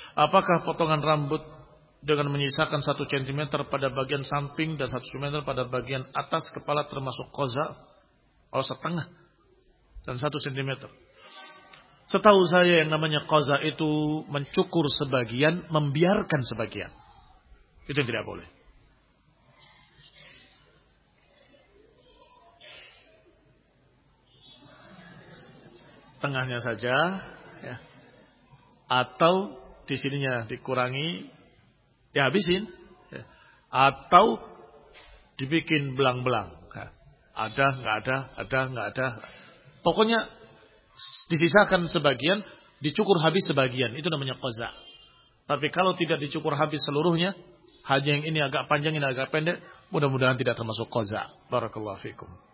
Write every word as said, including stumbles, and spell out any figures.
Apakah potongan rambut dengan menyisakan satu sentimeter pada bagian samping dan satu sentimeter pada bagian atas kepala termasuk qaza? Oh, setengah dan satu sentimeter. Setahu saya yang namanya qaza itu mencukur sebagian, membiarkan sebagian. Itu yang tidak boleh. Tengahnya saja, ya. Atau di sininya dikurangi, dihabisin, ya. Atau dibikin belang-belang. Ya. Ada, nggak ada, ada, nggak ada. Pokoknya disisakan sebagian, dicukur habis sebagian. Itu namanya qaza. Tapi kalau tidak dicukur habis seluruhnya, hanya yang ini agak panjang, ini agak pendek, mudah-mudahan tidak termasuk qaza. Barakallahu fikum.